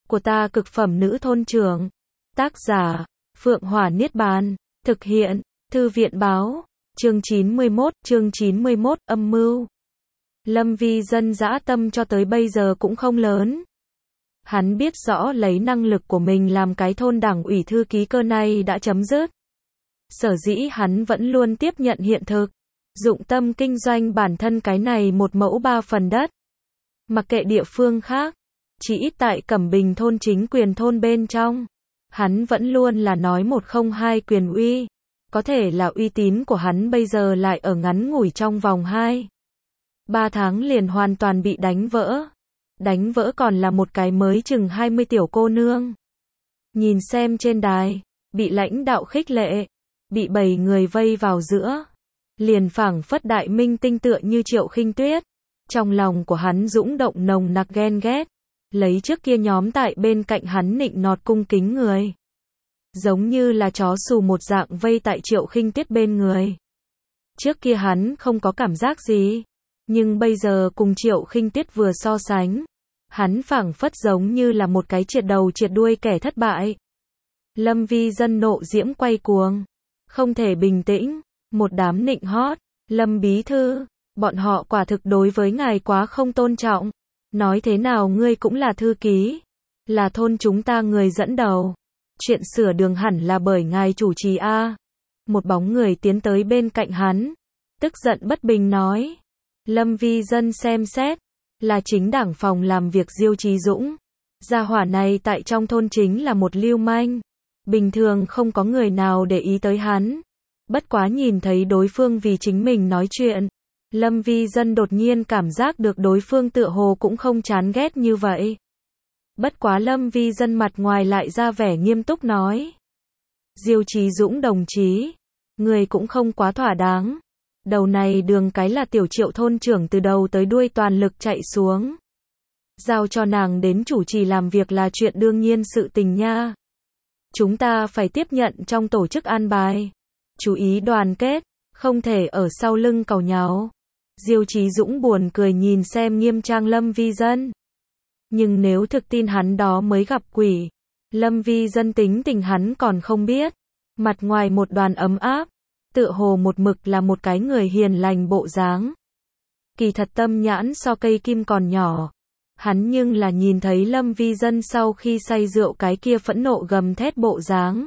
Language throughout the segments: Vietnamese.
của ta cực phẩm nữ thôn trưởng. Tác giả, Phượng Hỏa Niết Bàn. Thực hiện, Thư viện báo. Chương 91, âm mưu. Lâm Vi Dân dã tâm cho tới bây giờ cũng không lớn. Hắn biết rõ lấy năng lực của mình làm cái thôn đảng ủy thư ký cơ này đã chấm dứt. Sở dĩ hắn vẫn luôn tiếp nhận hiện thực, dụng tâm kinh doanh bản thân cái này một mẫu 3 phần đất. Mặc kệ địa phương khác, chỉ ít tại Cẩm Bình thôn chính quyền thôn bên trong, hắn vẫn luôn là nói một không hai quyền uy. Có thể là uy tín của hắn bây giờ lại ở ngắn ngủi trong vòng 2-3 tháng liền hoàn toàn bị đánh vỡ. Đánh vỡ còn là một cái mới chừng 20 tiểu cô nương. Nhìn xem trên đài, bị lãnh đạo khích lệ, bị 7 người vây vào giữa, liền phảng phất đại minh tinh tựa như Triệu Khinh Tuyết. Trong lòng của hắn dũng động nồng nặc ghen ghét, lấy trước kia nhóm tại bên cạnh hắn nịnh nọt cung kính người. Giống như là chó xù một dạng vây tại Triệu Khinh Tuyết bên người. Trước kia hắn không có cảm giác gì, nhưng bây giờ cùng Triệu Khinh Tuyết vừa so sánh, hắn phảng phất giống như là một cái triệt đầu triệt đuôi kẻ thất bại. Lâm Vi Dân nộ diễm quay cuồng, không thể bình tĩnh, một đám nịnh hót, Lâm bí thư, bọn họ quả thực đối với ngài quá không tôn trọng. Nói thế nào ngươi cũng là thư ký, là thôn chúng ta người dẫn đầu. Chuyện sửa đường hẳn là bởi ngài chủ trì a. Một bóng người tiến tới bên cạnh hắn, tức giận bất bình nói. Lâm Vi Dân xem xét, là chính đảng phòng làm việc Diêu Chí Dũng. Gia hỏa này tại trong thôn chính là một lưu manh. Bình thường không có người nào để ý tới hắn. Bất quá nhìn thấy đối phương vì chính mình nói chuyện, Lâm Vi Dân đột nhiên cảm giác được đối phương tựa hồ cũng không chán ghét như vậy. Bất quá Lâm Vi Dân mặt ngoài lại ra vẻ nghiêm túc nói. Diêu Chí Dũng đồng chí, người cũng không quá thỏa đáng. Đầu này đường cái là tiểu Triệu thôn trưởng từ đầu tới đuôi toàn lực chạy xuống. Giao cho nàng đến chủ trì làm việc là chuyện đương nhiên sự tình nha. Chúng ta phải tiếp nhận trong tổ chức an bài. Chú ý đoàn kết, không thể ở sau lưng càu nháo. Diêu Chí Dũng buồn cười nhìn xem nghiêm trang Lâm Vi Dân. Nhưng nếu thực tin hắn đó mới gặp quỷ, Lâm Vi Dân tính tình hắn còn không biết. Mặt ngoài một đoàn ấm áp, tựa hồ một mực là một cái người hiền lành bộ dáng. Kỳ thật tâm nhãn so cây kim còn nhỏ. Hắn nhưng là nhìn thấy Lâm Vi Dân sau khi say rượu cái kia phẫn nộ gầm thét bộ dáng.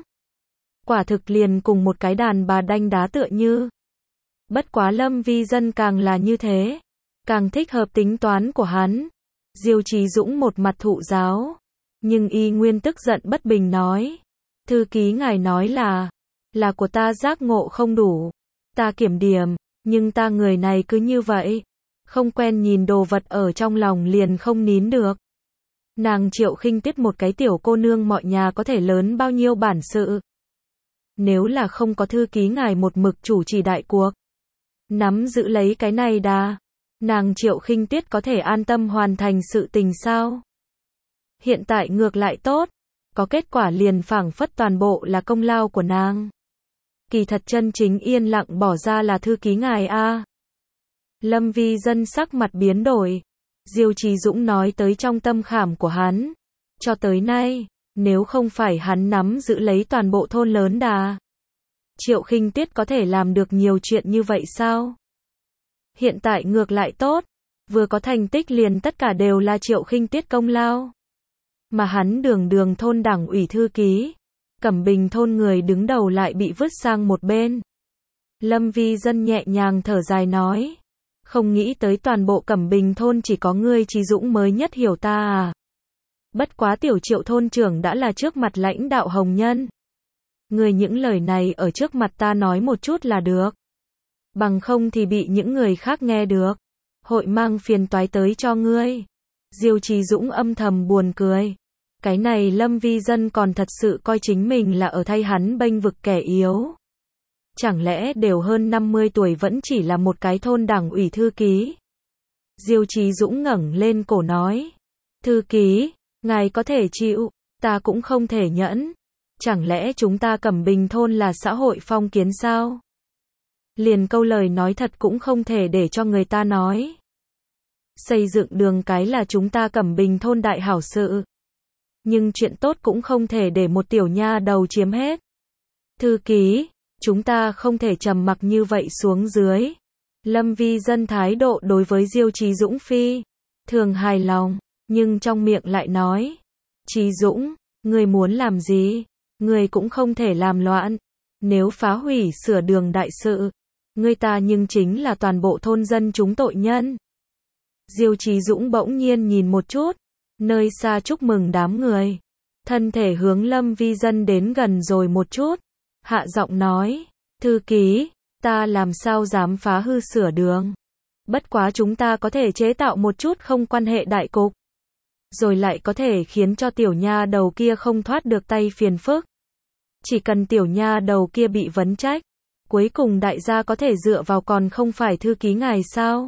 Quả thực liền cùng một cái đàn bà đanh đá tựa như. Bất quá Lâm Vi Dân càng là như thế, càng thích hợp tính toán của hắn. Diêu Chí Dũng một mặt thụ giáo, nhưng y nguyên tức giận bất bình nói. Thư ký ngài nói là của ta giác ngộ không đủ. Ta kiểm điểm, nhưng ta người này cứ như vậy. Không quen nhìn đồ vật ở trong lòng liền không nín được. Nàng Triệu Khinh Tuyết một cái tiểu cô nương mọi nhà có thể lớn bao nhiêu bản sự. Nếu là không có thư ký ngài một mực chủ trì đại cuộc, nắm giữ lấy cái này đà, nàng Triệu Khinh Tuyết có thể an tâm hoàn thành sự tình sao? Hiện tại ngược lại tốt, có kết quả liền phảng phất toàn bộ là công lao của nàng. Kỳ thật chân chính yên lặng bỏ ra là thư ký ngài a. Lâm Vi Dân sắc mặt biến đổi. Diêu Chí Dũng nói tới trong tâm khảm của hắn. Cho tới nay, nếu không phải hắn nắm giữ lấy toàn bộ thôn lớn đà, Triệu Khinh Tuyết có thể làm được nhiều chuyện như vậy sao? Hiện tại ngược lại tốt, vừa có thành tích liền tất cả đều là Triệu Khinh Tuyết công lao. Mà hắn đường thôn đảng ủy thư ký, Cẩm Bình thôn người đứng đầu lại bị vứt sang một bên. Lâm Vi Dân nhẹ nhàng thở dài nói. Không nghĩ tới toàn bộ Cẩm Bình thôn chỉ có ngươi Chí Dũng mới nhất hiểu ta à. Bất quá tiểu Triệu thôn trưởng đã là trước mặt lãnh đạo hồng nhân. Ngươi những lời này ở trước mặt ta nói một chút là được. Bằng không thì bị những người khác nghe được. Hội mang phiền toái tới cho ngươi. Diêu Chí Dũng âm thầm buồn cười. Cái này Lâm Vi Dân còn thật sự coi chính mình là ở thay hắn bênh vực kẻ yếu. Chẳng lẽ đều hơn 50 tuổi vẫn chỉ là một cái thôn đảng ủy thư ký? Diêu Chí Dũng ngẩng lên cổ nói. Thư ký, ngài có thể chịu, ta cũng không thể nhẫn. Chẳng lẽ chúng ta Cẩm Bình thôn là xã hội phong kiến sao? Liền câu lời nói thật cũng không thể để cho người ta nói. Xây dựng đường cái là chúng ta Cẩm Bình thôn đại hảo sự. nhưng chuyện tốt cũng không thể để một tiểu nha đầu chiếm hết. Thư ký, chúng ta không thể trầm mặc như vậy xuống dưới. Lâm Vi Dân thái độ đối với Diêu Chí Dũng phi thường hài lòng, nhưng trong miệng lại nói, Chí Dũng, ngươi muốn làm gì? Ngươi cũng không thể làm loạn. Nếu phá hủy sửa đường đại sự, ngươi ta nhưng chính là toàn bộ thôn dân chúng tội nhân. Diêu Chí Dũng bỗng nhiên nhìn một chút, nơi xa chúc mừng đám người. Thân thể hướng Lâm Vi Dân đến gần rồi một chút, hạ giọng nói, thư ký, ta làm sao dám phá hư sửa đường. Bất quá chúng ta có thể chế tạo một chút không quan hệ đại cục. Rồi lại có thể khiến cho tiểu nha đầu kia không thoát được tay phiền phức. Chỉ cần tiểu nha đầu kia bị vấn trách, cuối cùng đại gia có thể dựa vào còn không phải thư ký ngài sao?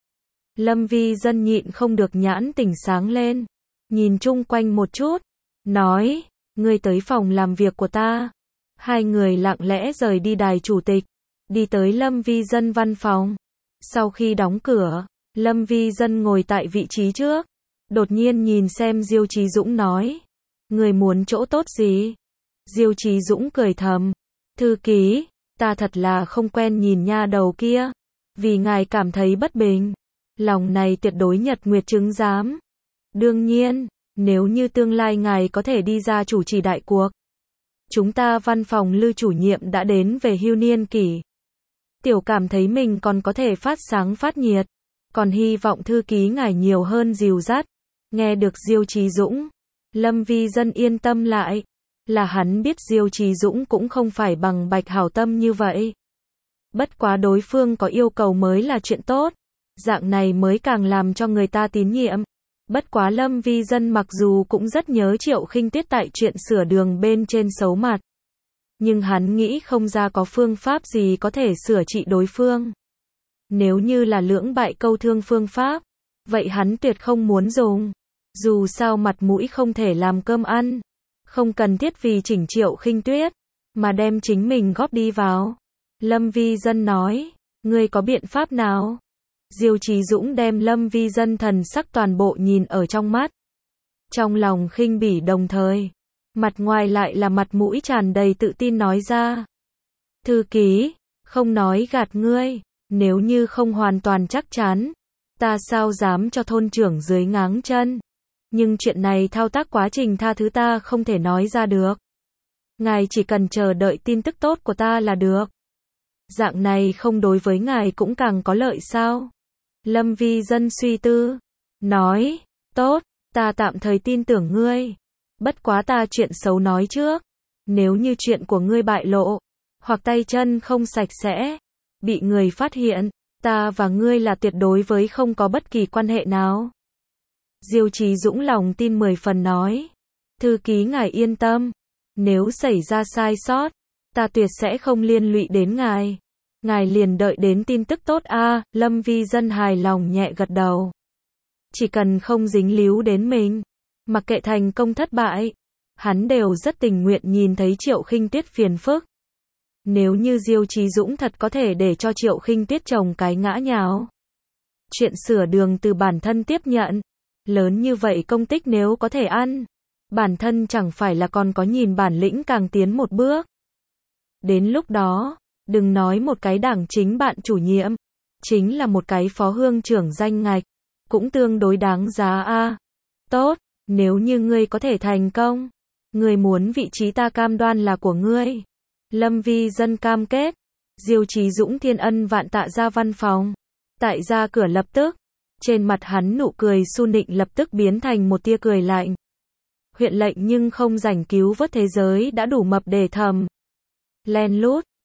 Lâm Vi Dân nhịn không được nhãn tỉnh sáng lên, nhìn chung quanh một chút, nói, ngươi tới phòng làm việc của ta. Hai người lặng lẽ rời đi đài chủ tịch, đi tới Lâm Vi Dân văn phòng. Sau khi đóng cửa, Lâm Vi Dân ngồi tại vị trí trước, đột nhiên nhìn xem Diêu Chí Dũng nói, người muốn chỗ tốt gì? Diêu Chí Dũng cười thầm, thư ký, ta thật là không quen nhìn nha đầu kia, vì ngài cảm thấy bất bình, lòng này tuyệt đối nhật nguyệt chứng giám. Đương nhiên, nếu như tương lai ngài có thể đi ra chủ trì đại cuộc, chúng ta văn phòng Lư chủ nhiệm đã đến về hưu niên kỷ. Tiểu cảm thấy mình còn có thể phát sáng phát nhiệt, còn hy vọng thư ký ngài nhiều hơn dìu dắt. Nghe được Diêu Chí Dũng, Lâm Vi Dân yên tâm lại, là hắn biết Diêu Chí Dũng cũng không phải bằng bạch hảo tâm như vậy. Bất quá đối phương có yêu cầu mới là chuyện tốt, dạng này mới càng làm cho người ta tín nhiệm. Bất quá Lâm Vi Dân mặc dù cũng rất nhớ Triệu Khinh Tuyết tại chuyện sửa đường bên trên xấu mặt, nhưng hắn nghĩ không ra có phương pháp gì có thể sửa trị đối phương. Nếu như là lưỡng bại câu thương phương pháp, vậy hắn tuyệt không muốn dùng. Dù sao mặt mũi không thể làm cơm ăn, không cần thiết vì chỉnh Triệu Khinh Tuyết mà đem chính mình góp đi vào. Lâm Vi Dân nói, ngươi có biện pháp nào? Diêu Chí Dũng đem Lâm Vi Dân thần sắc toàn bộ nhìn ở trong mắt, trong lòng khinh bỉ đồng thời, mặt ngoài lại là mặt mũi tràn đầy tự tin nói ra. Thư ký, không nói gạt ngươi, nếu như không hoàn toàn chắc chắn, ta sao dám cho thôn trưởng dưới ngáng chân. Nhưng chuyện này thao tác quá trình tha thứ ta không thể nói ra được. Ngài chỉ cần chờ đợi tin tức tốt của ta là được. Dạng này không đối với ngài cũng càng có lợi sao? Lâm Vi Dân suy tư, nói, tốt, ta tạm thời tin tưởng ngươi. Bất quá ta chuyện xấu nói trước. Nếu như chuyện của ngươi bại lộ, hoặc tay chân không sạch sẽ, bị người phát hiện, ta và ngươi là tuyệt đối với không có bất kỳ quan hệ nào. Diêu Chí Dũng lòng tin 10 phần nói, thư ký ngài yên tâm, nếu xảy ra sai sót, ta tuyệt sẽ không liên lụy đến ngài. Ngài liền đợi đến tin tức tốt a. Lâm Vi Dân hài lòng nhẹ gật đầu. Chỉ cần không dính líu đến mình, mặc kệ thành công thất bại, hắn đều rất tình nguyện nhìn thấy Triệu Khinh Tuyết phiền phức. Nếu như Diêu Chí Dũng thật có thể để cho Triệu Khinh Tuyết chồng cái ngã nhào, chuyện sửa đường từ bản thân tiếp nhận, lớn như vậy công tích nếu có thể ăn, bản thân chẳng phải là còn có nhìn bản lĩnh càng tiến một bước. Đến lúc đó, đừng nói một cái đảng chính bạn chủ nhiệm, chính là một cái phó hương trưởng danh ngạch, cũng tương đối đáng giá a. Tốt, nếu như ngươi có thể thành công, ngươi muốn vị trí ta cam đoan là của ngươi. Lâm Vi Dân cam kết. Diêu Chí Dũng thiên ân vạn tạ ra văn phòng. Tại ra cửa lập tức, trên mặt hắn nụ cười su nịnh lập tức biến thành một tia cười lạnh. Huyện lệnh nhưng không rảnh cứu vớt thế giới đã đủ mập để thầm. Len lút,